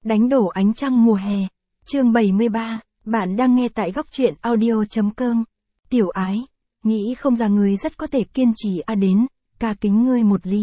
Đánh đổ ánh trăng mùa hè. Chương 73, bạn đang nghe tại góc truyện audio.com. Tiểu ái, nghĩ không ra ngươi rất có thể kiên trì đến, ca kính ngươi một ly.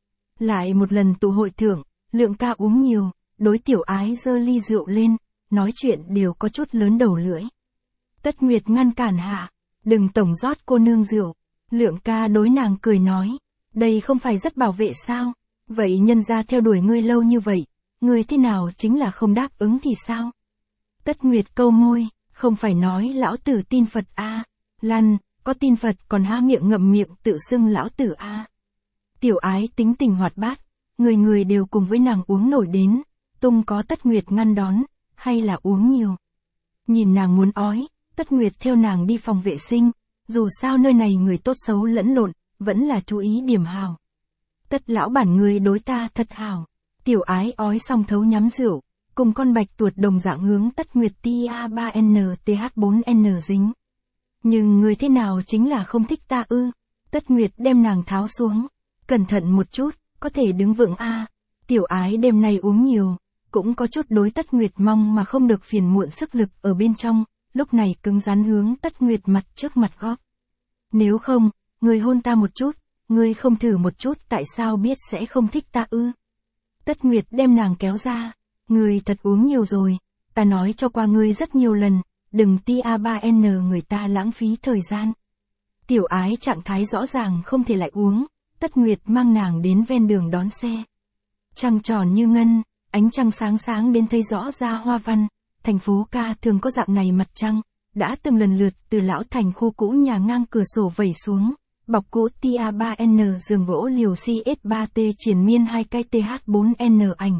Lại một lần tụ hội thưởng, Lượng ca uống nhiều, đối tiểu ái giơ ly rượu lên, nói chuyện đều có chút lớn đầu lưỡi. Tất Nguyệt ngăn cản hạ, đừng tổng rót cô nương rượu. Lượng ca đối nàng cười nói, đây không phải rất bảo vệ sao, vậy nhân ra theo đuổi ngươi lâu như vậy, ngươi thế nào chính là không đáp ứng thì sao? Tất Nguyệt câu môi, không phải nói lão tử tin Phật a, lăn, có tin Phật còn há miệng ngậm miệng tự xưng lão tử a. Tiểu ái tính tình hoạt bát, người người đều cùng với nàng uống nổi đến, tung có Tất Nguyệt ngăn đón, hay là uống nhiều. Nhìn nàng muốn ói, Tất Nguyệt theo nàng đi phòng vệ sinh, dù sao nơi này người tốt xấu lẫn lộn, vẫn là chú ý điểm hào. Tất lão bản người đối ta thật hào. Tiểu ái ói xong thấu nhắm rượu, cùng con bạch tuột đồng dạng hướng Tất Nguyệt tia 3N TH4N dính. Nhưng người thế nào chính là không thích ta ư? Tất Nguyệt đem nàng tháo xuống, cẩn thận một chút, có thể đứng vững a. Tiểu ái đêm nay uống nhiều, cũng có chút đối Tất Nguyệt mong mà không được phiền muộn sức lực ở bên trong, lúc này cứng rắn hướng Tất Nguyệt mặt trước mặt góp. Nếu không, người hôn ta một chút, ngươi không thử một chút tại sao biết sẽ không thích ta ư? Tất Nguyệt đem nàng kéo ra, ngươi thật uống nhiều rồi, ta nói cho qua ngươi rất nhiều lần, đừng tia 3N người ta lãng phí thời gian. Tiểu ái trạng thái rõ ràng không thể lại uống, Tất Nguyệt mang nàng đến ven đường đón xe. Trăng tròn như ngân, ánh trăng sáng sáng đến thấy rõ ra hoa văn, thành phố ca thường có dạng này mặt trăng, đã từng lần lượt từ lão thành khu cũ nhà ngang cửa sổ vẩy xuống. Bọc cũ tia 3N giường gỗ liều CS3T triển miên 2 cây TH4N ảnh.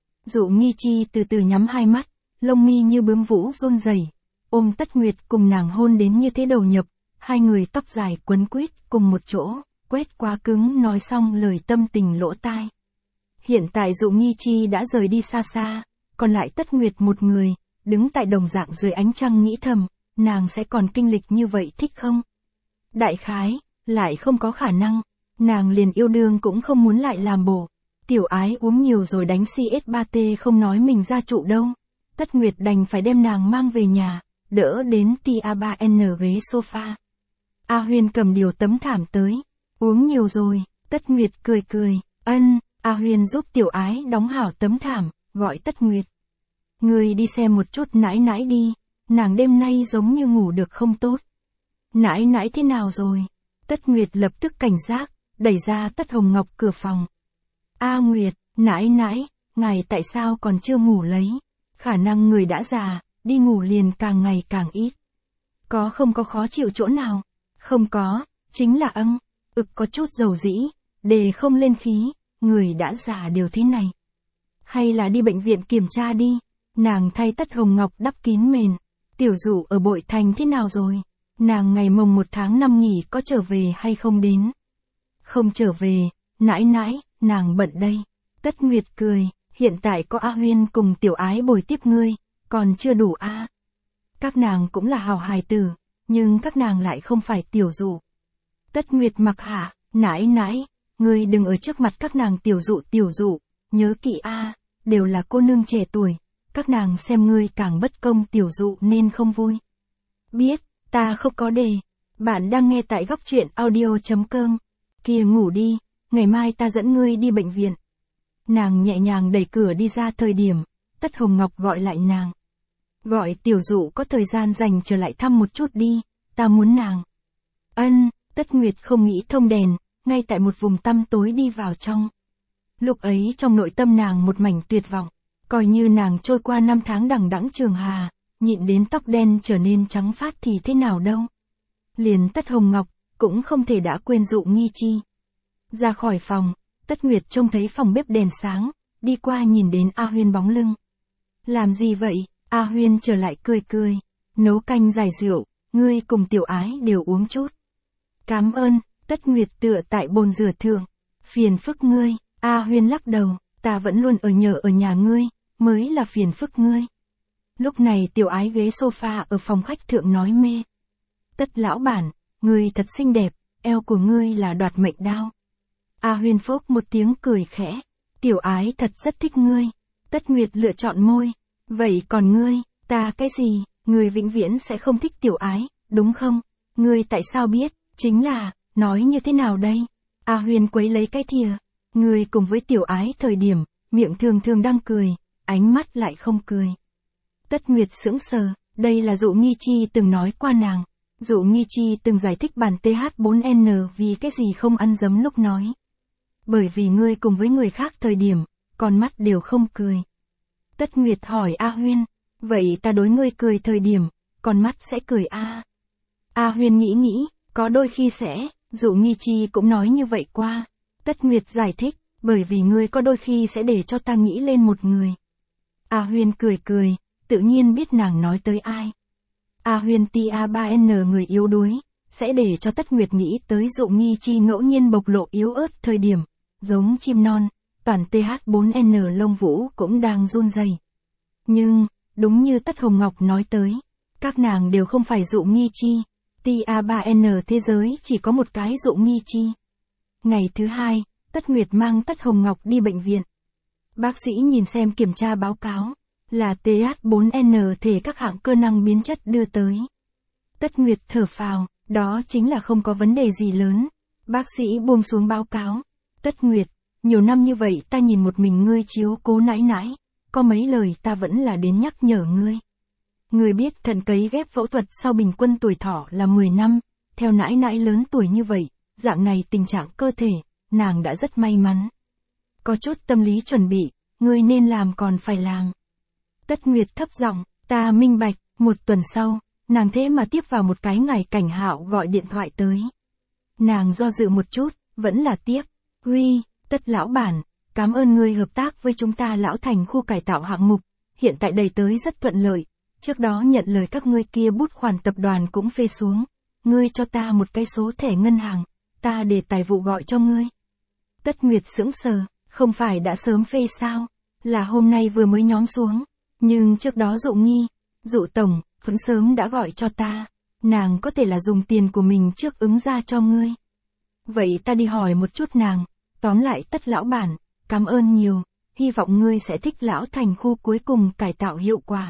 Dụ Nghi Chi từ từ nhắm hai mắt, lông mi như bướm vũ run rẩy, ôm Tất Nguyệt cùng nàng hôn đến như thế đầu nhập, hai người tóc dài quấn quýt cùng một chỗ, quét quá cứng nói xong lời tâm tình lỗ tai. Hiện tại Dụ Nghi Chi đã rời đi xa xa, còn lại Tất Nguyệt một người, đứng tại đồng dạng dưới ánh trăng nghĩ thầm, nàng sẽ còn kinh lịch như vậy thích không? Đại khái lại không có khả năng, nàng liền yêu đương cũng không muốn lại làm bổ. Tiểu ái uống nhiều rồi đánh CS3T không nói mình ra trụ đâu. Tất Nguyệt đành phải đem nàng mang về nhà, đỡ đến tia 3N ghế sofa. A Huyên cầm điều tấm thảm tới, uống nhiều rồi, Tất Nguyệt cười cười, ân, A Huyên giúp tiểu ái đóng hảo tấm thảm, gọi Tất Nguyệt. Người đi xem một chút nãi nãi đi, nàng đêm nay giống như ngủ được không tốt. Nãi nãi thế nào rồi? Tất Nguyệt lập tức cảnh giác, đẩy ra Tất Hồng Ngọc cửa phòng. A Nguyệt, nãi nãi, ngài tại sao còn chưa ngủ lấy? Khả năng người đã già, đi ngủ liền càng ngày càng ít. Không có khó chịu chỗ nào? Không có, chính là có chút dầu dĩ, đề không lên khí, người đã già đều thế này. Hay là đi bệnh viện kiểm tra đi, nàng thay Tất Hồng Ngọc đắp kín mền. Tiểu Dụ ở Bội Thành thế nào rồi? Nàng ngày mồng 1 tháng 5 nghỉ có trở về hay không đến? Không trở về, nãi nãi, nàng bận đây. Tất Nguyệt cười, hiện tại có A Huyên cùng tiểu ái bồi tiếp ngươi, còn chưa đủ a. Các nàng cũng là hào hài tử, nhưng các nàng lại không phải Tiểu Dụ. Tất Nguyệt mặc hạ, nãi nãi, ngươi đừng ở trước mặt các nàng Tiểu Dụ, nhớ kỹ a, đều là cô nương trẻ tuổi, các nàng xem ngươi càng bất công Tiểu Dụ nên không vui. Biết. Ta không có đề. Bạn đang nghe tại góc truyện audio.com. Kia ngủ đi, ngày mai ta dẫn ngươi đi bệnh viện. Nàng nhẹ nhàng đẩy cửa đi ra thời điểm, Tất Hồng Ngọc gọi lại nàng. Gọi Tiểu Dụ có thời gian dành trở lại thăm một chút đi, ta muốn nàng. Ân, Tất Nguyệt không nghĩ thông đèn, ngay tại một vùng tăm tối đi vào trong. Lúc ấy trong nội tâm nàng một mảnh tuyệt vọng, coi như nàng trôi qua 5 tháng đằng đẵng trường hà. Nhịn đến tóc đen trở nên trắng phát thì thế nào đâu. Liền Tất Hồng Ngọc, cũng không thể đã quên Dụ Nghi Chi. Ra khỏi phòng, Tất Nguyệt trông thấy phòng bếp đèn sáng, đi qua nhìn đến A Huyên bóng lưng. Làm gì vậy? A Huyên trở lại cười cười. Nấu canh giải rượu, ngươi cùng tiểu ái đều uống chút. Cảm ơn, Tất Nguyệt tựa tại bồn rửa thượng. Phiền phức ngươi, A Huyên lắc đầu, ta vẫn luôn ở nhà ngươi, mới là phiền phức ngươi. Lúc này tiểu ái ghế sofa ở phòng khách thượng nói mê. Tất lão bản, ngươi thật xinh đẹp, eo của ngươi là đoạt mệnh đao. A Huyên phốc một tiếng cười khẽ. Tiểu ái thật rất thích ngươi. Tất Nguyệt lựa chọn môi. Vậy còn ngươi, ta cái gì, ngươi vĩnh viễn sẽ không thích Tiểu Ái, đúng không? Ngươi tại sao biết, chính là, nói như thế nào đây? A Huyên quấy lấy cái thìa. Ngươi cùng với Tiểu Ái thời điểm, miệng thường thường đang cười, ánh mắt lại không cười. Tất Nguyệt sững sờ, đây là Dụ Nghi Chi từng nói qua nàng. Dụ Nghi Chi từng giải thích bản TH4N vì cái gì không ăn dấm lúc nói. Bởi vì ngươi cùng với người khác thời điểm, con mắt đều không cười. Tất Nguyệt hỏi A Huyên, vậy ta đối ngươi cười thời điểm, con mắt sẽ cười a? A Huyên nghĩ, có đôi khi sẽ, Dụ Nghi Chi cũng nói như vậy qua. Tất Nguyệt giải thích, bởi vì ngươi có đôi khi sẽ để cho ta nghĩ lên một người. A Huyên cười, tự nhiên biết nàng nói tới ai. A Huyên TA3N người yếu đuối, sẽ để cho Tất Nguyệt nghĩ tới Dụ Nghi Chi ngẫu nhiên bộc lộ yếu ớt thời điểm, giống chim non, toàn TH4N lông vũ cũng đang run rẩy. Nhưng, đúng như Tất Hồng Ngọc nói tới, các nàng đều không phải Dụ Nghi Chi, TA3N thế giới chỉ có một cái Dụ Nghi Chi. Ngày thứ hai, Tất Nguyệt mang Tất Hồng Ngọc đi bệnh viện. Bác sĩ nhìn xem kiểm tra báo cáo, là TH4N thể các hạng cơ năng biến chất đưa tới. Tất Nguyệt thở phào, đó chính là không có vấn đề gì lớn. Bác sĩ buông xuống báo cáo. Tất Nguyệt, nhiều năm như vậy ta nhìn một mình ngươi chiếu cố nãi nãi, có mấy lời ta vẫn là đến nhắc nhở ngươi. Ngươi biết thận cấy ghép phẫu thuật sau bình quân tuổi thọ là 10 năm, theo nãi nãi lớn tuổi như vậy, dạng này tình trạng cơ thể, nàng đã rất may mắn. Có chút tâm lý chuẩn bị, ngươi nên làm còn phải làm. Tất Nguyệt thấp giọng, ta minh bạch. Một tuần sau, nàng thế mà tiếp vào một cái ngày Cảnh Hạo gọi điện thoại tới. Nàng do dự một chút, vẫn là tiếp. Huy, Tất lão bản, cảm ơn ngươi hợp tác với chúng ta Lão Thành khu cải tạo hạng mục, hiện tại đầy tới rất thuận lợi. Trước đó nhận lời các ngươi kia bút khoản tập đoàn cũng phê xuống. Ngươi cho ta một cái số thẻ ngân hàng, ta để tài vụ gọi cho ngươi. Tất Nguyệt sững sờ, không phải đã sớm phê sao? Là hôm nay vừa mới nhóm xuống. Nhưng trước đó Dụ Nghi, Dụ Tổng, vẫn sớm đã gọi cho ta. Nàng có thể là dùng tiền của mình trước ứng ra cho ngươi. Vậy ta đi hỏi một chút nàng. Tóm lại Tất lão bản, cảm ơn nhiều. Hy vọng ngươi sẽ thích Lão Thành khu cuối cùng cải tạo hiệu quả.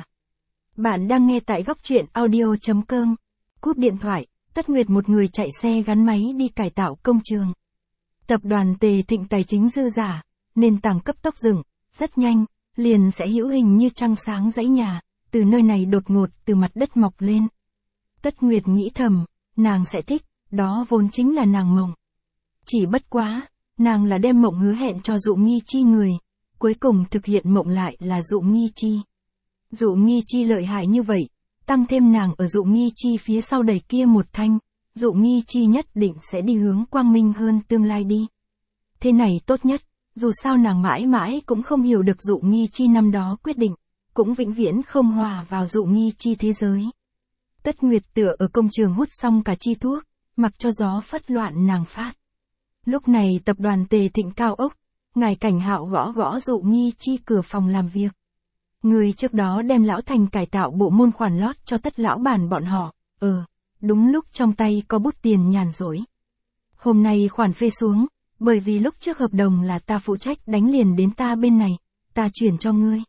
Bạn đang nghe tại góc truyện audio.com. Cúp điện thoại, Tất Nguyệt một người chạy xe gắn máy đi cải tạo công trường. Tập đoàn Tề Thịnh tài chính dư giả, nền tảng cấp tốc dựng, rất nhanh, liền sẽ hữu hình như trăng sáng dãy nhà, từ nơi này đột ngột từ mặt đất mọc lên. Tất Nguyệt nghĩ thầm, nàng sẽ thích, đó vốn chính là nàng mộng. Chỉ bất quá, nàng là đem mộng hứa hẹn cho Dụ Nghi Chi người, cuối cùng thực hiện mộng lại là Dụ Nghi Chi. Dụ Nghi Chi lợi hại như vậy, tăng thêm nàng ở Dụ Nghi Chi phía sau đẩy kia một thanh, Dụ Nghi Chi nhất định sẽ đi hướng quang minh hơn tương lai đi. Thế này tốt nhất, dù sao nàng mãi mãi cũng không hiểu được Dụ Nghi Chi năm đó quyết định, cũng vĩnh viễn không hòa vào Dụ Nghi Chi thế giới. Tất Nguyệt tựa ở công trường hút xong cả chi thuốc, mặc cho gió phất loạn nàng phát. Lúc này tập đoàn Tề Thịnh cao ốc, ngài Cảnh Hạo gõ gõ Dụ Nghi Chi cửa phòng làm việc. Người trước đó đem Lão Thành cải tạo bộ môn khoản lót cho Tất lão bản bọn họ, đúng lúc trong tay có bút tiền nhàn rỗi. Hôm nay khoản phê xuống, bởi vì lúc trước hợp đồng là ta phụ trách đánh liền đến ta bên này, ta chuyển cho ngươi.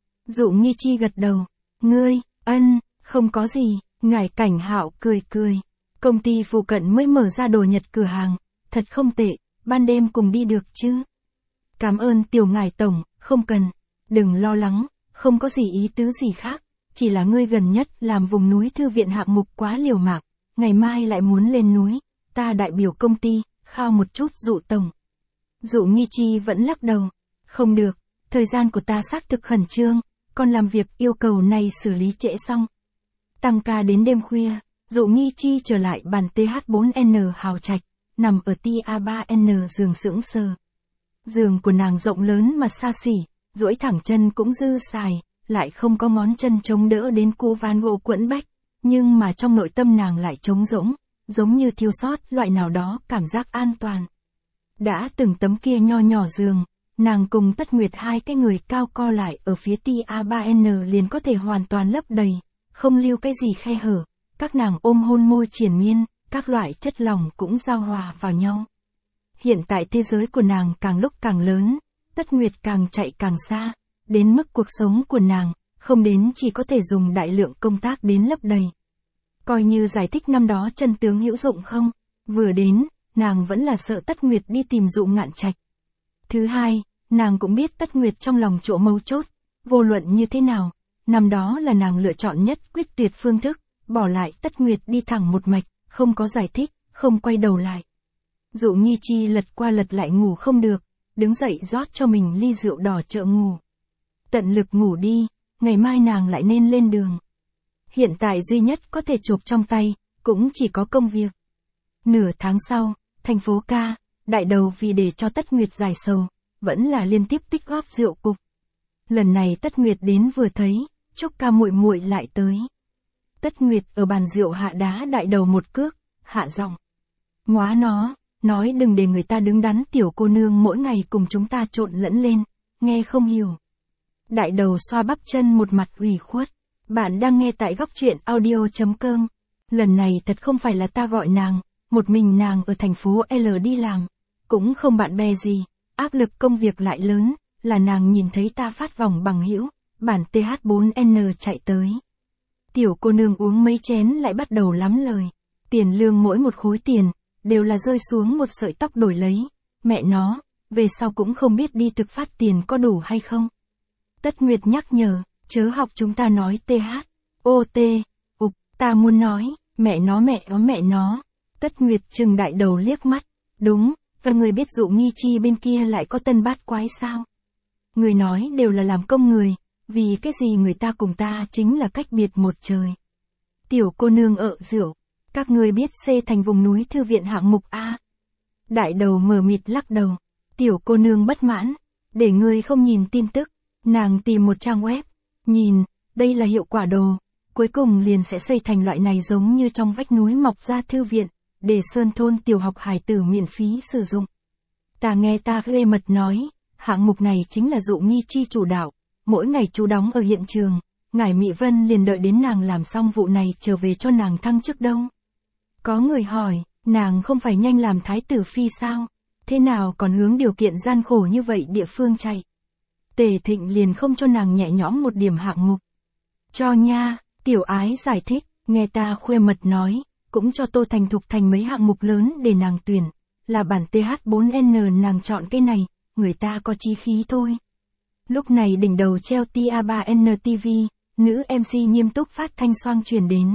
Dụ Nghi Chi gật đầu, ngươi, không có gì, ngài Cảnh Hạo cười. Công ty phụ cận mới mở ra đồ Nhật cửa hàng, thật không tệ, ban đêm cùng đi được chứ. Cảm ơn Tiểu ngài tổng, không cần, đừng lo lắng, không có gì ý tứ gì khác, chỉ là ngươi gần nhất làm vùng núi thư viện hạng mục quá liều mạng, ngày mai lại muốn lên núi, ta đại biểu công ty, khao một chút Dụ tổng. Dụ Nghi Chi vẫn lắc đầu, không được, thời gian của ta xác thực khẩn trương, còn làm việc yêu cầu này xử lý trễ xong. Tăng ca đến đêm khuya, Dụ Nghi Chi trở lại bàn TH4N hào trạch, nằm ở TA3N giường sững sờ. Giường của nàng rộng lớn mà xa xỉ, duỗi thẳng chân cũng dư xài, lại không có ngón chân chống đỡ đến cu van gỗ quẫn bách, nhưng mà trong nội tâm nàng lại trống rỗng, giống như thiếu sót loại nào đó cảm giác an toàn. Đã từng tấm kia nho nhỏ giường, nàng cùng Tất Nguyệt hai cái người cao co lại ở phía TA3N liền có thể hoàn toàn lấp đầy, không lưu cái gì khe hở, các nàng ôm hôn môi triền miên, các loại chất lỏng cũng giao hòa vào nhau. Hiện tại thế giới của nàng càng lúc càng lớn, Tất Nguyệt càng chạy càng xa, đến mức cuộc sống của nàng, không đến chỉ có thể dùng đại lượng công tác đến lấp đầy. Coi như giải thích năm đó chân tướng hữu dụng không, vừa đến, nàng vẫn là sợ Tất Nguyệt đi tìm Dụ Ngạn Trạch. Thứ hai, nàng cũng biết Tất Nguyệt trong lòng chỗ mấu chốt, vô luận như thế nào, năm đó là nàng lựa chọn nhất quyết tuyệt phương thức, bỏ lại Tất Nguyệt đi thẳng một mạch, không có giải thích, không quay đầu lại. Dụ Nghi Chi lật qua lật lại ngủ không được, đứng dậy rót cho mình ly rượu đỏ trợ ngủ. Tận lực ngủ đi, ngày mai nàng lại nên lên đường. Hiện tại duy nhất có thể chộp trong tay, cũng chỉ có công việc. Nửa tháng sau, thành phố ca, đại đầu vì để cho Tất Nguyệt giải sầu, vẫn là liên tiếp tích góp rượu cục. Lần này Tất Nguyệt đến vừa thấy, Trúc ca muội muội lại tới. Tất Nguyệt ở bàn rượu hạ đá đại đầu một cước, hạ giọng. Ngóa nó, nói đừng để người ta đứng đắn tiểu cô nương mỗi ngày cùng chúng ta trộn lẫn lên, nghe không hiểu. Đại đầu xoa bắp chân một mặt ủy khuất. Bạn đang nghe tại góc truyện audio.com. Lần này thật không phải là ta gọi nàng, một mình nàng ở thành phố L đi làm, cũng không bạn bè gì, áp lực công việc lại lớn, là nàng nhìn thấy ta phát vòng bằng hữu, bản TH4N chạy tới. Tiểu cô nương uống mấy chén lại bắt đầu lắm lời, tiền lương mỗi một khối tiền, đều là rơi xuống một sợi tóc đổi lấy, mẹ nó, về sau cũng không biết đi thực phát tiền có đủ hay không. Tất Nguyệt nhắc nhở, chớ học chúng ta nói TH, OT, ục, ta muốn nói, mẹ nó. Tất Nguyệt trừng đại đầu liếc mắt, đúng, và người biết Dụ Nghi Chi bên kia lại có tân bát quái sao? Người nói đều là làm công người, vì cái gì người ta cùng ta chính là cách biệt một trời. Tiểu cô nương ợ rượu, các người biết xây thành vùng núi thư viện hạng mục A. Đại đầu mờ mịt lắc đầu, tiểu cô nương bất mãn, để người không nhìn tin tức, nàng tìm một trang web, nhìn, đây là hiệu quả đồ, cuối cùng liền sẽ xây thành loại này giống như trong vách núi mọc ra thư viện, để sơn thôn tiểu học hải tử miễn phí sử dụng. Ta nghe ta ghê mật nói, hạng mục này chính là Dụ Nghi Chi chủ đạo, mỗi ngày chú đóng ở hiện trường, ngài Mỹ Vân liền đợi đến nàng làm xong vụ này trở về cho nàng thăng chức đâu. Có người hỏi, nàng không phải nhanh làm thái tử phi sao, thế nào còn hướng điều kiện gian khổ như vậy địa phương chạy. Tề Thịnh liền không cho nàng nhẹ nhõm một điểm hạng mục. Cho nha, tiểu ái giải thích, nghe ta khuê mật nói, cũng cho Tô Thành Thục thành mấy hạng mục lớn để nàng tuyển, là bản TH4N nàng chọn cái này, người ta có chí khí thôi. Lúc này đỉnh đầu treo TA3N TV, nữ MC nghiêm túc phát thanh xoang truyền đến.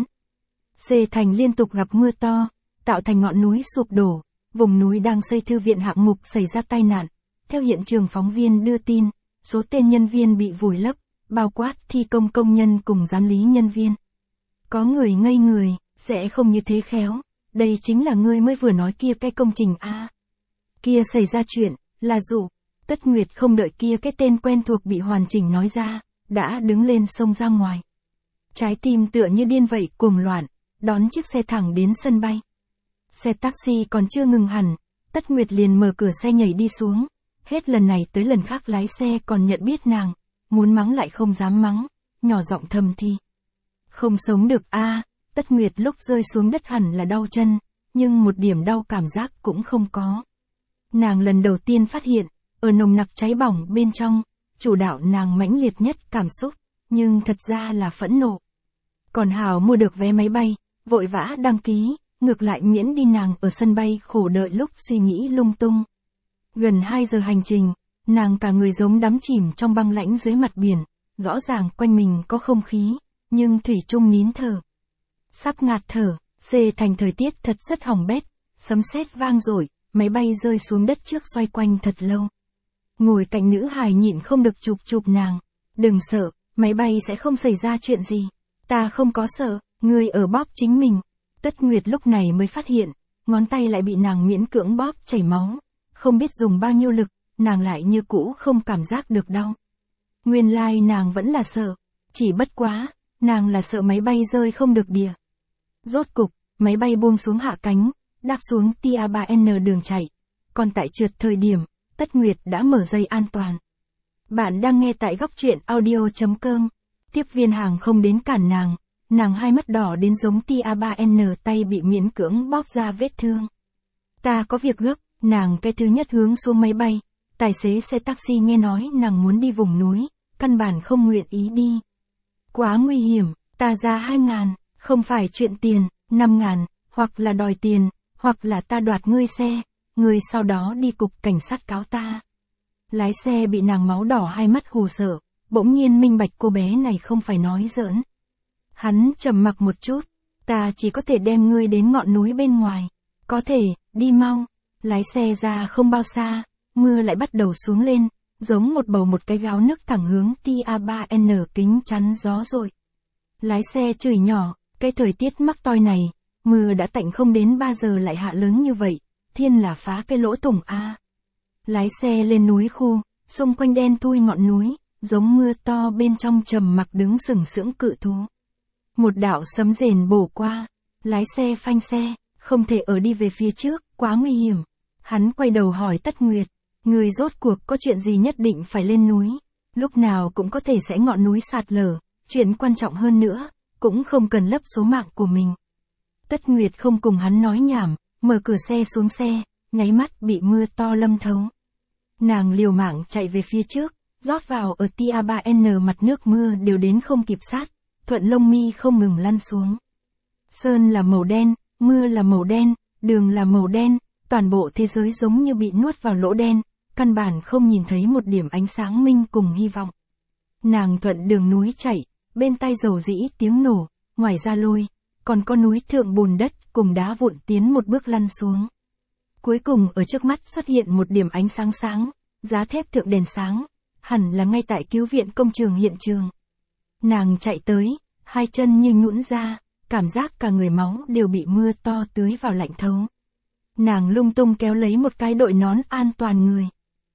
C thành liên tục gặp mưa to, tạo thành ngọn núi sụp đổ, vùng núi đang xây thư viện hạng mục xảy ra tai nạn. Theo hiện trường phóng viên đưa tin, số tên nhân viên bị vùi lấp, bao quát thi công công nhân cùng giám lý nhân viên. Có người ngây người, sẽ không như thế khéo, đây chính là ngươi mới vừa nói kia cái công trình A. Kia xảy ra chuyện, là Dụ. Tất Nguyệt không đợi kia cái tên quen thuộc bị hoàn chỉnh nói ra, đã đứng lên xông ra ngoài. Trái tim tựa như điên vậy cuồng loạn, đón chiếc xe thẳng đến sân bay. Xe taxi còn chưa ngừng hẳn, Tất Nguyệt liền mở cửa xe nhảy đi xuống. Hết lần này tới lần khác lái xe còn nhận biết nàng, muốn mắng lại không dám mắng, nhỏ giọng thầm thì. Không sống được a. Tất Nguyệt lúc rơi xuống đất hẳn là đau chân, nhưng một điểm đau cảm giác cũng không có. Nàng lần đầu tiên phát hiện, ở nồng nặc cháy bỏng bên trong, chủ đạo nàng mãnh liệt nhất cảm xúc, nhưng thật ra là phẫn nộ. Còn hảo mua được vé máy bay, vội vã đăng ký, ngược lại miễn đi nàng ở sân bay khổ đợi lúc suy nghĩ lung tung. Gần 2 giờ hành trình, nàng cả người giống đắm chìm trong băng lãnh dưới mặt biển, rõ ràng quanh mình có không khí, nhưng thủy chung nín thở. Sắp ngạt thở, C thành thời tiết thật rất hỏng bét, sấm sét vang dội, máy bay rơi xuống đất trước xoay quanh thật lâu. Ngồi cạnh nữ hài nhịn không được chụp nàng, đừng sợ, máy bay sẽ không xảy ra chuyện gì. Ta không có sợ, ngươi ở bóp chính mình. Tất Nguyệt lúc này mới phát hiện, ngón tay lại bị nàng miễn cưỡng bóp chảy máu. Không biết dùng bao nhiêu lực, nàng lại như cũ không cảm giác được đau. Nguyên lai nàng vẫn là sợ, chỉ bất quá, nàng là sợ máy bay rơi không được đìa. Rốt cục, máy bay buông xuống hạ cánh, đáp xuống TA3N đường chạy. Còn tại trượt thời điểm, Tất Nguyệt đã mở dây an toàn. Bạn đang nghe tại góc truyện audio.com. Tiếp viên hàng không đến cản nàng hai mắt đỏ đến giống TA3N tay bị miễn cưỡng bóp ra vết thương. Ta có việc gấp, nàng cái thứ nhất hướng xuống máy bay. Tài xế xe taxi nghe nói nàng muốn đi vùng núi, căn bản không nguyện ý đi. Quá nguy hiểm, ta ra 2.000, không phải chuyện tiền, 5.000, hoặc là đòi tiền, hoặc là ta đoạt ngươi xe, ngươi sau đó đi cục cảnh sát cáo ta. Lái xe bị nàng máu đỏ hai mắt hù sợ, bỗng nhiên minh bạch cô bé này không phải nói giỡn. Hắn trầm mặc một chút, ta chỉ có thể đem ngươi đến ngọn núi bên ngoài. Có thể, đi mau. Lái xe ra không bao xa, mưa lại bắt đầu xuống lên, giống một bầu một cái gáo nước thẳng hướng TA3N kính chắn gió rồi. Lái xe chửi nhỏ, cái thời tiết mắc toi này, mưa đã tạnh không đến 3 giờ lại hạ lớn như vậy, thiên là phá cái lỗ thủng a. Lái xe lên núi khu, xung quanh đen thui ngọn núi, giống mưa to bên trong trầm mặc đứng sừng sững cự thú. Một đạo sấm rền bổ qua, lái xe phanh xe, không thể ở đi về phía trước, quá nguy hiểm. Hắn quay đầu hỏi Tất Nguyệt, người rốt cuộc có chuyện gì nhất định phải lên núi, lúc nào cũng có thể sẽ ngọn núi sạt lở, chuyện quan trọng hơn nữa, cũng không cần lấp số mạng của mình. Tất Nguyệt không cùng hắn nói nhảm, mở cửa xe xuống xe, nháy mắt bị mưa to lâm thấu. Nàng liều mạng chạy về phía trước, rót vào ở TA3N mặt nước mưa đều đến không kịp sát, thuận lông mi không ngừng lăn xuống. Sơn là màu đen, mưa là màu đen, đường là màu đen, toàn bộ thế giới giống như bị nuốt vào lỗ đen, căn bản không nhìn thấy một điểm ánh sáng minh cùng hy vọng. Nàng thuận đường núi chạy, bên tai dầu dĩ tiếng nổ, ngoài ra lôi, còn có núi thượng bùn đất cùng đá vụn tiến một bước lăn xuống. Cuối cùng ở trước mắt xuất hiện một điểm ánh sáng sáng, giá thép thượng đèn sáng, hẳn là ngay tại cứu viện công trường hiện trường. Nàng chạy tới, hai chân như nhũn ra, cảm giác cả người máu đều bị mưa to tưới vào lạnh thấu. Nàng lung tung kéo lấy một cái đội nón an toàn người.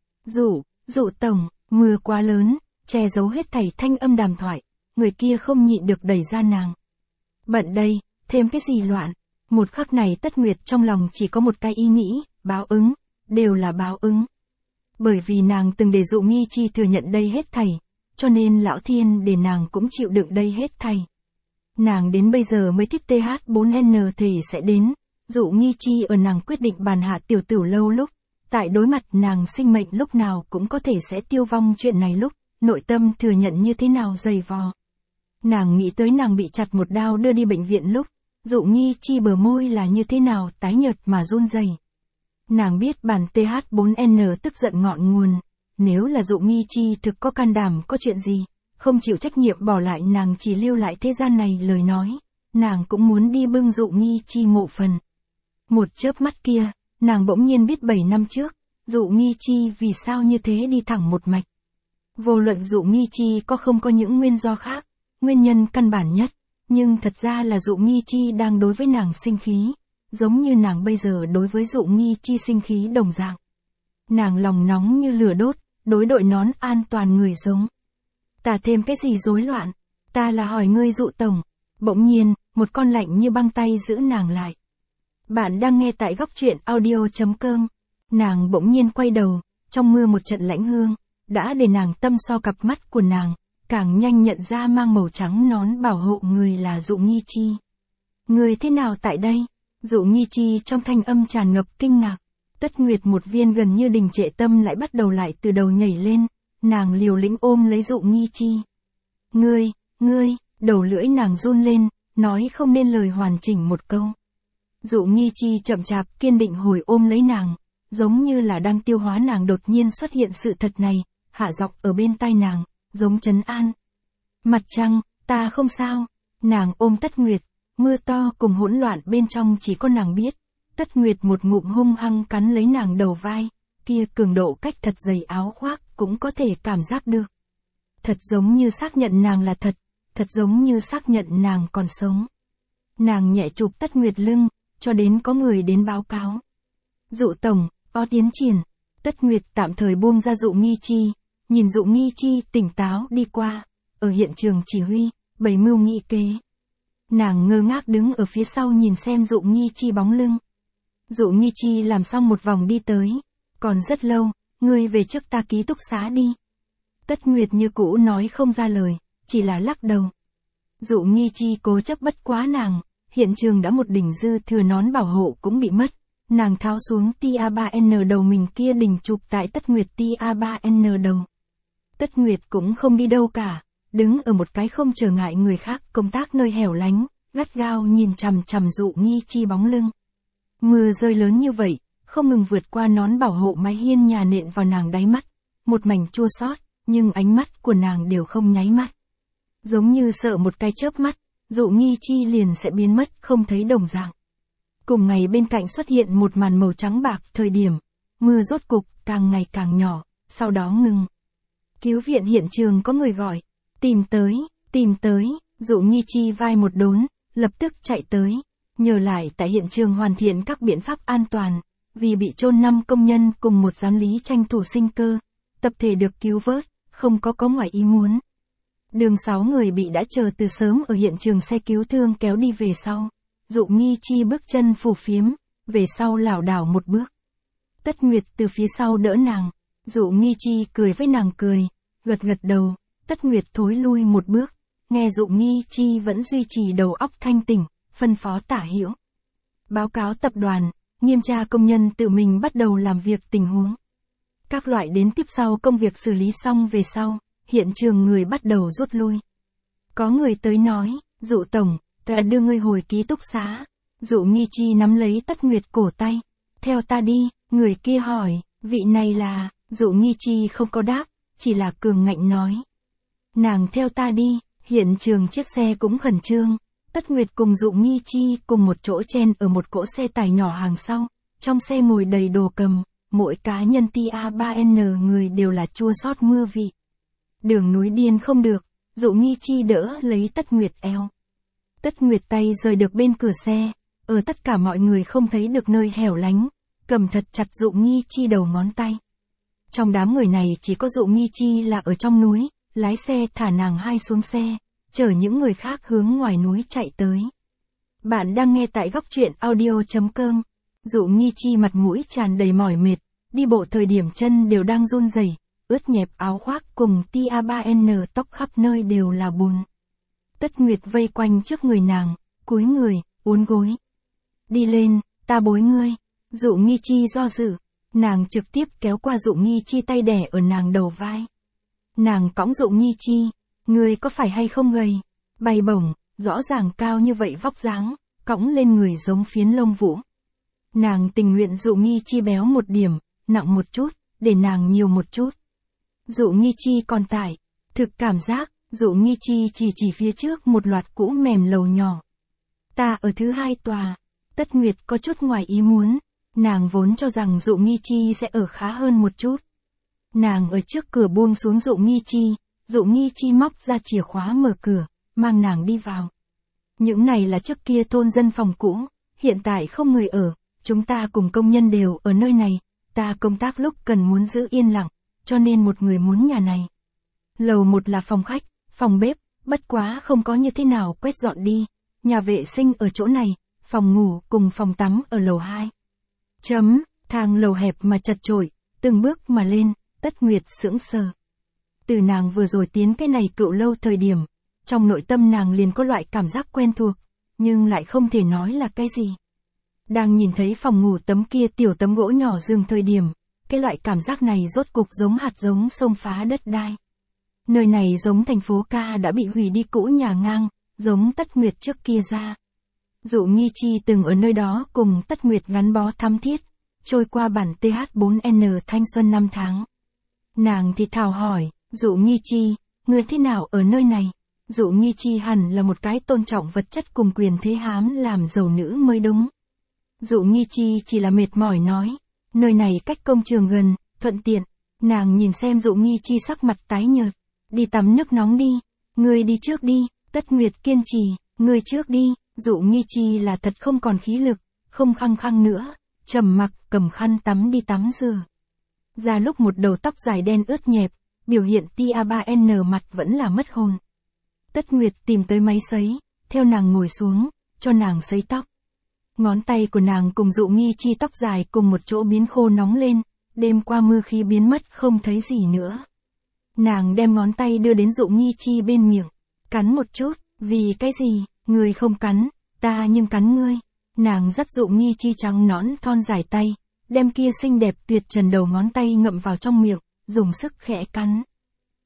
Dụ tổng, mưa quá lớn, che giấu hết thảy thanh âm đàm thoại, người kia không nhịn được đẩy ra nàng. Bận đây, thêm cái gì loạn, một khắc này Tất Nguyệt trong lòng chỉ có một cái ý nghĩ, báo ứng, đều là báo ứng. Bởi vì nàng từng để Dụ Nghi Chi thừa nhận đây hết thảy, cho nên lão thiên để nàng cũng chịu đựng đây hết thảy. Nàng đến bây giờ mới thích TH4N thì sẽ đến, Dụ Nghi Chi ở nàng quyết định bàn hạ tiểu tử lâu lúc, tại đối mặt nàng sinh mệnh lúc nào cũng có thể sẽ tiêu vong chuyện này lúc, nội tâm thừa nhận như thế nào dày vò. Nàng nghĩ tới nàng bị chặt một đao đưa đi bệnh viện lúc, Dụ Nghi Chi bờ môi là như thế nào tái nhợt mà run rẩy. Nàng biết bản TH4N tức giận ngọn nguồn, nếu là Dụ Nghi Chi thực có can đảm có chuyện gì, không chịu trách nhiệm bỏ lại nàng chỉ lưu lại thế gian này lời nói, nàng cũng muốn đi bưng Dụ Nghi Chi mộ phần. Một chớp mắt kia, nàng bỗng nhiên biết 7 năm trước, Dụ Nghi Chi vì sao như thế đi thẳng một mạch. Vô luận Dụ Nghi Chi có không có những nguyên do khác, nguyên nhân căn bản nhất, nhưng thật ra là Dụ Nghi Chi đang đối với nàng sinh khí, giống như nàng bây giờ đối với Dụ Nghi Chi sinh khí đồng dạng. Nàng lòng nóng như lửa đốt, đối đội nón an toàn người giống. Ta thêm cái gì rối loạn, ta là hỏi ngươi Dụ tổng. Bỗng nhiên, một con lạnh như băng tay giữ nàng lại. Bạn đang nghe tại góc truyện audio.com. Nàng bỗng nhiên quay đầu, trong mưa một trận lãnh hương, đã để nàng tâm so cặp mắt của nàng, càng nhanh nhận ra mang màu trắng nón bảo hộ người là Dụ Nghi Chi. Người thế nào tại đây? Dụ Nghi Chi trong thanh âm tràn ngập kinh ngạc. Tất Nguyệt một viên gần như đình trệ tâm lại bắt đầu lại từ đầu nhảy lên, nàng liều lĩnh ôm lấy Dụ Nghi Chi. Ngươi, đầu lưỡi nàng run lên, nói không nên lời hoàn chỉnh một câu. Dụ Nghi Chi chậm chạp kiên định hồi ôm lấy nàng, giống như là đang tiêu hóa nàng đột nhiên xuất hiện sự thật này, hạ giọng ở bên tai nàng, giống trấn an. Mặt trăng, ta không sao. Nàng ôm Tất Nguyệt, mưa to cùng hỗn loạn bên trong chỉ có nàng biết. Tất Nguyệt một ngụm hung hăng cắn lấy nàng đầu vai, kia cường độ cách thật dày áo khoác cũng có thể cảm giác được. Thật giống như xác nhận nàng là thật, thật giống như xác nhận nàng còn sống. Nàng nhẹ chụp Tất Nguyệt lưng, cho đến có người đến báo cáo. Dụ tổng, có tiến triển. Tất Nguyệt tạm thời buông ra Dụ Nghi Chi, nhìn Dụ Nghi Chi tỉnh táo đi qua, ở hiện trường chỉ huy, bày mưu nghị kế. Nàng ngơ ngác đứng ở phía sau nhìn xem Dụ Nghi Chi bóng lưng. Dụ Nghi Chi làm xong một vòng đi tới, còn rất lâu, ngươi về trước ta ký túc xá đi. Tất Nguyệt như cũ nói không ra lời, chỉ là lắc đầu. Dụ Nghi Chi cố chấp bất quá nàng, hiện trường đã một đỉnh dư thừa nón bảo hộ cũng bị mất. Nàng tháo xuống TA3N đầu mình kia đỉnh chụp tại Tất Nguyệt TA3N đầu. Tất Nguyệt cũng không đi đâu cả, đứng ở một cái không trở ngại người khác công tác nơi hẻo lánh, gắt gao nhìn chằm chằm Dụ Nghi Chi bóng lưng. Mưa rơi lớn như vậy, không ngừng vượt qua nón bảo hộ mái hiên nhà nện vào nàng đáy mắt, một mảnh chua xót, nhưng ánh mắt của nàng đều không nháy mắt. Giống như sợ một cái chớp mắt, Dụ Nghi Chi liền sẽ biến mất không thấy đồng dạng. Cùng ngày bên cạnh xuất hiện một màn màu trắng bạc thời điểm, mưa rốt cục càng ngày càng nhỏ, sau đó ngừng. Cứu viện hiện trường có người gọi, tìm tới, Dụ Nghi Chi vai một đốn, lập tức chạy tới, nhờ lại tại hiện trường hoàn thiện các biện pháp an toàn, vì bị chôn 5 công nhân cùng một giám lý tranh thủ sinh cơ, tập thể được cứu vớt, không có ngoài ý muốn. Đường 6 người bị đã chờ từ sớm ở hiện trường xe cứu thương kéo đi về sau. Dụ Nghi Chi bước chân phù phiếm, về sau lảo đảo một bước. Tất Nguyệt từ phía sau đỡ nàng, Dụ Nghi Chi cười với nàng cười, gật đầu, Tất Nguyệt thối lui một bước, nghe Dụ Nghi Chi vẫn duy trì đầu óc thanh tỉnh, phân phó Tả Hiểu. Báo cáo tập đoàn, nghiêm tra công nhân tự mình bắt đầu làm việc tình huống. Các loại đến tiếp sau công việc xử lý xong về sau, hiện trường người bắt đầu rút lui. Có người tới nói, Dụ Tổng, ta đưa ngươi hồi ký túc xá. Dụ Nghi Chi nắm lấy Tất Nguyệt cổ tay. Theo ta đi, người kia hỏi, vị này là, Dụ Nghi Chi không có đáp, chỉ là cường ngạnh nói. Nàng theo ta đi, hiện trường chiếc xe cũng khẩn trương. Tất Nguyệt cùng Dụ Nghi Chi cùng một chỗ chen ở một cỗ xe tải nhỏ hàng sau, trong xe ngồi đầy đồ cầm, mỗi cá nhân TA3N người đều là chua xót mưa vị. Đường núi điên không được, Dụ Nghi Chi đỡ lấy Tất Nguyệt eo. Tất Nguyệt tay rời được bên cửa xe, ở tất cả mọi người không thấy được nơi hẻo lánh, cầm thật chặt Dụ Nghi Chi đầu ngón tay. Trong đám người này chỉ có Dụ Nghi Chi là ở trong núi, lái xe thả nàng hai xuống xe, chở những người khác hướng ngoài núi chạy tới. Bạn đang nghe tại góc truyện audio.com. Dụ Nghi Chi mặt mũi tràn đầy mỏi mệt, đi bộ thời điểm chân đều đang run rẩy, ướt nhẹp áo khoác cùng TA3N tóc khắp nơi đều là bùn. Tất Nguyệt vây quanh trước người nàng, cúi người, uốn gối. Đi lên, ta bối ngươi. Dụ Nghi Chi do dự, nàng trực tiếp kéo qua Dụ Nghi Chi tay đè ở nàng đầu vai. Nàng cõng Dụ Nghi Chi, ngươi có phải hay không gầy, bay bổng, rõ ràng cao như vậy vóc dáng, cõng lên người giống phiến lông vũ. Nàng tình nguyện Dụ Nghi Chi béo một điểm, nặng một chút, để nàng nhiều một chút. Dụ Nghi Chi còn tải, thực cảm giác, Dụ Nghi Chi chỉ phía trước một loạt cũ mềm lầu nhỏ. Ta ở thứ 2 tòa. Tất Nguyệt có chút ngoài ý muốn, nàng vốn cho rằng Dụ Nghi Chi sẽ ở khá hơn một chút. Nàng ở trước cửa buông xuống Dụ Nghi Chi móc ra chìa khóa mở cửa, mang nàng đi vào. Những này là trước kia thôn dân phòng cũ, hiện tại không người ở, chúng ta cùng công nhân đều ở nơi này, ta công tác lúc cần muốn giữ yên lặng, cho nên một người muốn nhà này. Lầu 1 là phòng khách, phòng bếp, bất quá không có như thế nào quét dọn đi, nhà vệ sinh ở chỗ này, phòng ngủ cùng phòng tắm ở lầu 2. Thang lầu hẹp mà chật chội, từng bước mà lên, Tất Nguyệt sững sờ. Từ nàng vừa rồi tiến cái này cựu lâu thời điểm, trong nội tâm nàng liền có loại cảm giác quen thuộc, nhưng lại không thể nói là cái gì. Đang nhìn thấy phòng ngủ tấm kia tiểu tấm gỗ nhỏ giường thời điểm, cái loại cảm giác này rốt cục giống hạt giống xông phá đất đai. Nơi này giống thành phố ca đã bị hủy đi cũ nhà ngang, giống Tất Nguyệt trước kia ra. Dụ Nghi Chi từng ở nơi đó cùng Tất Nguyệt gắn bó thắm thiết, trôi qua bản TH4N thanh xuân 5 tháng. Nàng thì thào hỏi, Dụ Nghi Chi, người thế nào ở nơi này? Dụ Nghi Chi hẳn là một cái tôn trọng vật chất cùng quyền thế hám làm giàu nữ mới đúng. Dụ Nghi Chi chỉ là mệt mỏi nói, nơi này cách công trường gần, thuận tiện. Nàng nhìn xem Dụ Nghi Chi sắc mặt tái nhợt, đi tắm nước nóng đi, ngươi đi trước đi. Tất Nguyệt kiên trì, ngươi trước đi. Dụ Nghi Chi là thật không còn khí lực, không khăng khăng nữa, trầm mặc cầm khăn tắm đi tắm rửa. Ra lúc một đầu tóc dài đen ướt nhẹp, biểu hiện TA3N mặt vẫn là mất hồn. Tất Nguyệt tìm tới máy sấy, theo nàng ngồi xuống, cho nàng sấy tóc. Ngón tay của nàng cùng Dụ Nghi Chi tóc dài cùng một chỗ biến khô nóng lên, đêm qua mưa khí biến mất không thấy gì nữa. Nàng đem ngón tay đưa đến Dụ Nghi Chi bên miệng, cắn một chút, vì cái gì, ngươi không cắn, ta nhưng cắn ngươi. Nàng dắt Dụ Nghi Chi trắng nõn thon dài tay, đem kia xinh đẹp tuyệt trần đầu ngón tay ngậm vào trong miệng, dùng sức khẽ cắn.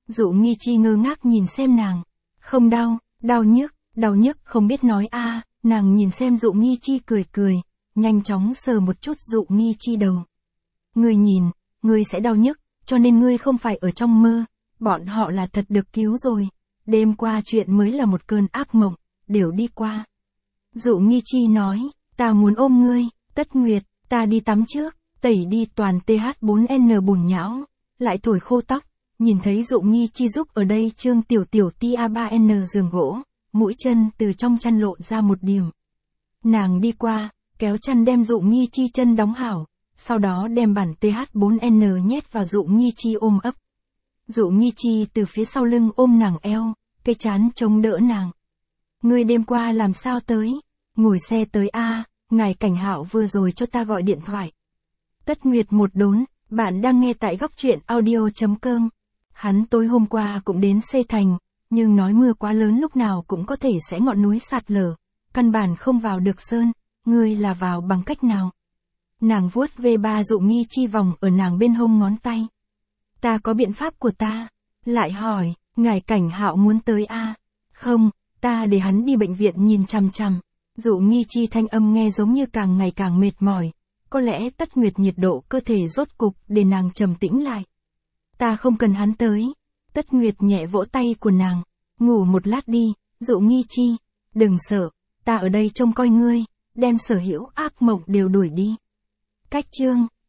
Dụ Nghi Chi ngơ ngác nhìn xem nàng. Không đau, đau nhức không biết nói a. Nàng nhìn xem Dụ Nghi Chi cười cười, nhanh chóng sờ một chút Dụ Nghi Chi đầu. Ngươi nhìn, ngươi sẽ đau nhức, cho nên ngươi không phải ở trong mơ, bọn họ là thật được cứu rồi. Đêm qua chuyện mới là một cơn ác mộng, đều đi qua. Dụ Nghi Chi nói, ta muốn ôm ngươi, Tất Nguyệt, ta đi tắm trước, tẩy đi toàn TH4N bùn nhão, lại thổi khô tóc, nhìn thấy Dụ Nghi Chi giúp ở đây trương tiểu tiểu TA3N giường gỗ, mũi chân từ trong chăn lộ ra một điểm. Nàng đi qua, kéo chăn đem Dụ Nghi Chi chân đóng hảo, sau đó đem bản TH4N nhét vào Dụ Nghi Chi ôm ấp. Dụ Nghi Chi từ phía sau lưng ôm nàng eo, cái trán chống đỡ nàng. Ngươi đêm qua làm sao tới? Ngồi xe tới a, ngài Cảnh Hạo vừa rồi cho ta gọi điện thoại. Tất Nguyệt một đốn, bạn đang nghe tại góc truyện audio.com. Hắn tối hôm qua cũng đến Xê Thành, nhưng nói mưa quá lớn lúc nào cũng có thể sẽ ngọn núi sạt lở, căn bản không vào được sơn, ngươi là vào bằng cách nào? Nàng vuốt về ba Dụ Nghi Chi vòng ở nàng bên hông ngón tay. Ta có biện pháp của ta. Lại hỏi, ngài Cảnh Hạo muốn tới a? Không, ta để hắn đi bệnh viện nhìn chằm chằm. Dụ Nghi Chi thanh âm nghe giống như càng ngày càng mệt mỏi. Có lẽ Tất Nguyệt nhiệt độ cơ thể rốt cục để nàng trầm tĩnh lại. Ta không cần hắn tới. Tất Nguyệt nhẹ vỗ tay của nàng. Ngủ một lát đi, Dụ Nghi Chi. Đừng sợ, ta ở đây trông coi ngươi, đem sở hữu ác mộng đều đuổi đi. Cách chương